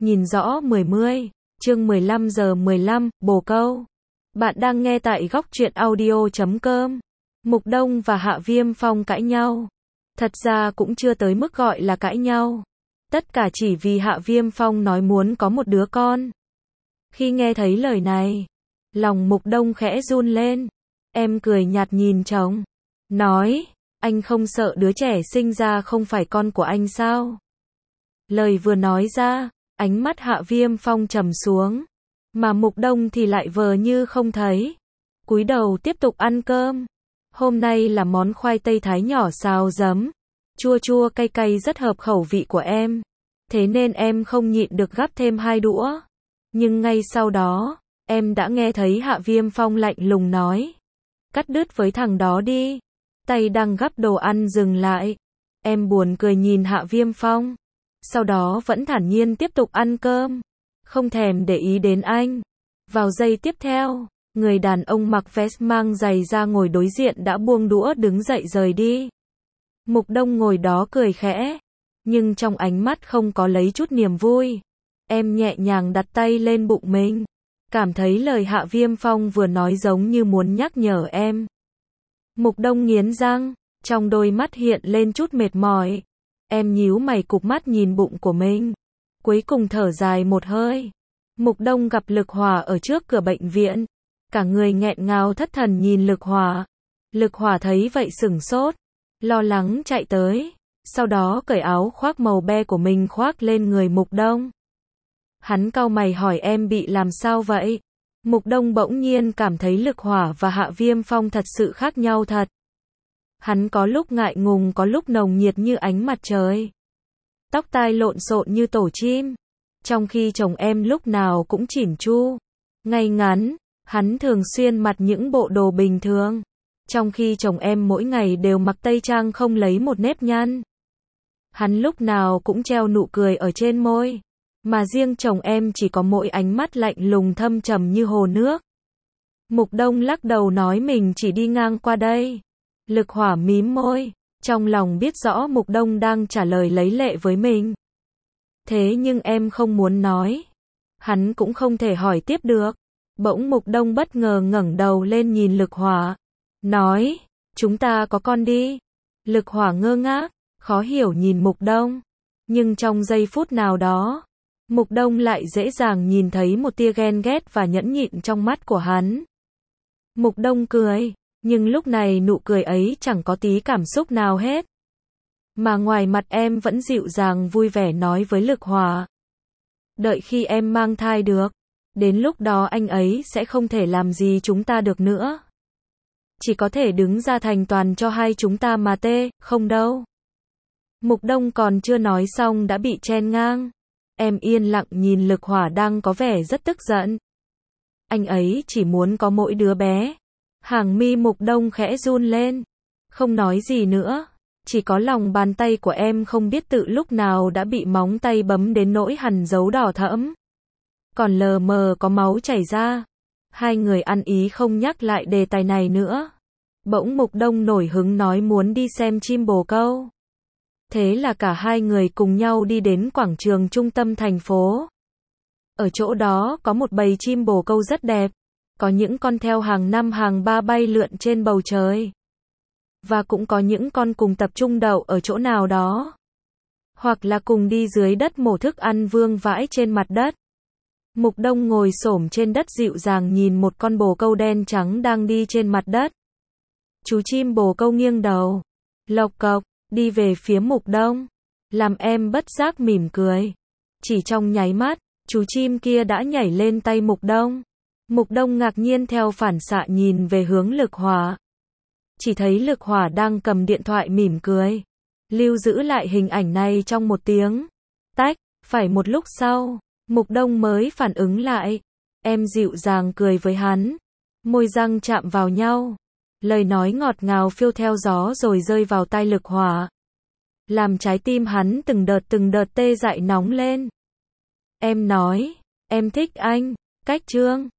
Nhìn rõ 10, chương 15 giờ 15, bồ câu. Bạn đang nghe tại góc truyện audio.com. Mục Đông và Hạ Viêm Phong cãi nhau. Thật ra cũng chưa tới mức gọi là cãi nhau. Tất cả chỉ vì Hạ Viêm Phong nói muốn có một đứa con. Khi nghe thấy lời này, lòng Mục Đông khẽ run lên. Em cười nhạt nhìn chồng, nói, anh không sợ đứa trẻ sinh ra không phải con của anh sao? Lời vừa nói ra, ánh mắt Hạ Viêm Phong trầm xuống, mà Mục Đông thì lại vờ như không thấy. Cúi đầu tiếp tục ăn cơm. Hôm nay là món khoai tây thái nhỏ xào giấm, chua chua cay cay rất hợp khẩu vị của em. Thế nên em không nhịn được gắp thêm 2 đũa. Nhưng ngay sau đó, em đã nghe thấy Hạ Viêm Phong lạnh lùng nói, cắt đứt với thằng đó đi. Tay đang gắp đồ ăn dừng lại. Em buồn cười nhìn Hạ Viêm Phong, sau đó vẫn thản nhiên tiếp tục ăn cơm, không thèm để ý đến anh. Vào giây tiếp theo, người đàn ông mặc vest mang giày da ngồi đối diện đã buông đũa đứng dậy rời đi. Mục Đông ngồi đó cười khẽ, nhưng trong ánh mắt không có lấy chút niềm vui. Em nhẹ nhàng đặt tay lên bụng mình, cảm thấy lời Hạ Viêm Phong vừa nói giống như muốn nhắc nhở em. Mục Đông nghiến răng, trong đôi mắt hiện lên chút mệt mỏi. Em nhíu mày cụp mắt nhìn bụng của mình, cuối cùng thở dài một hơi. Mục Đông gặp Lực Hỏa ở trước cửa bệnh viện, cả người nghẹn ngào thất thần nhìn Lực Hỏa. Lực Hỏa thấy vậy sửng sốt, lo lắng chạy tới, sau đó cởi áo khoác màu be của mình khoác lên người Mục Đông. Hắn cau mày hỏi em bị làm sao vậy? Mục Đông bỗng nhiên cảm thấy Lực Hỏa và Hạ Viêm Phong thật sự khác nhau thật. Hắn có lúc ngại ngùng, có lúc nồng nhiệt như ánh mặt trời. Tóc tai lộn xộn như tổ chim. Trong khi chồng em lúc nào cũng chỉn chu, ngay ngắn, hắn thường xuyên mặc những bộ đồ bình thường. Trong khi chồng em mỗi ngày đều mặc tây trang không lấy một nếp nhăn. Hắn lúc nào cũng treo nụ cười ở trên môi. Mà riêng chồng em chỉ có mỗi ánh mắt lạnh lùng thâm trầm như hồ nước. Mục Đông lắc đầu nói mình chỉ đi ngang qua đây. Lực Hỏa mím môi, trong lòng biết rõ Mục Đông đang trả lời lấy lệ với mình. Thế nhưng em không muốn nói. Hắn cũng không thể hỏi tiếp được. Bỗng Mục Đông bất ngờ ngẩng đầu lên nhìn Lực Hỏa, nói, chúng ta có con đi. Lực Hỏa ngơ ngác, khó hiểu nhìn Mục Đông. Nhưng trong giây phút nào đó, Mục Đông lại dễ dàng nhìn thấy một tia ghen ghét và nhẫn nhịn trong mắt của hắn. Mục Đông cười, nhưng lúc này nụ cười ấy chẳng có tí cảm xúc nào hết. Mà ngoài mặt em vẫn dịu dàng vui vẻ nói với Lực Hỏa, đợi khi em mang thai được, đến lúc đó anh ấy sẽ không thể làm gì chúng ta được nữa. Chỉ có thể đứng ra thành toàn cho hai chúng ta mà không đâu. Mục Đông còn chưa nói xong đã bị chen ngang. Em yên lặng nhìn Lực Hỏa đang có vẻ rất tức giận. Anh ấy chỉ muốn có mỗi đứa bé. Hàng mi Mục Đông khẽ run lên, không nói gì nữa. Chỉ có lòng bàn tay của em không biết tự lúc nào đã bị móng tay bấm đến nỗi hằn dấu đỏ thẫm. Còn lờ mờ có máu chảy ra. Hai người ăn ý không nhắc lại đề tài này nữa. Bỗng Mục Đông nổi hứng nói muốn đi xem chim bồ câu. Thế là cả hai người cùng nhau đi đến quảng trường trung tâm thành phố. Ở chỗ đó có một bầy chim bồ câu rất đẹp. Có những con theo hàng 5 hàng 3 bay lượn trên bầu trời. Và cũng có những con cùng tập trung đậu ở chỗ nào đó. Hoặc là cùng đi dưới đất mổ thức ăn vương vãi trên mặt đất. Mục Đông ngồi xổm trên đất dịu dàng nhìn một con bồ câu đen trắng đang đi trên mặt đất. Chú chim bồ câu nghiêng đầu, lộc cộc, đi về phía Mục Đông. Làm em bất giác mỉm cười. Chỉ trong nháy mắt, chú chim kia đã nhảy lên tay Mục Đông. Mục Đông ngạc nhiên theo phản xạ nhìn về hướng Lực Hỏa. Chỉ thấy Lực Hỏa đang cầm điện thoại mỉm cười. Lưu giữ lại hình ảnh này trong một tiếng. Tách, phải một lúc sau, Mục Đông mới phản ứng lại. Em dịu dàng cười với hắn. Môi răng chạm vào nhau. Lời nói ngọt ngào phiêu theo gió rồi rơi vào tai Lực Hỏa. Làm trái tim hắn từng đợt tê dại nóng lên. Em nói, em thích anh, cách chương.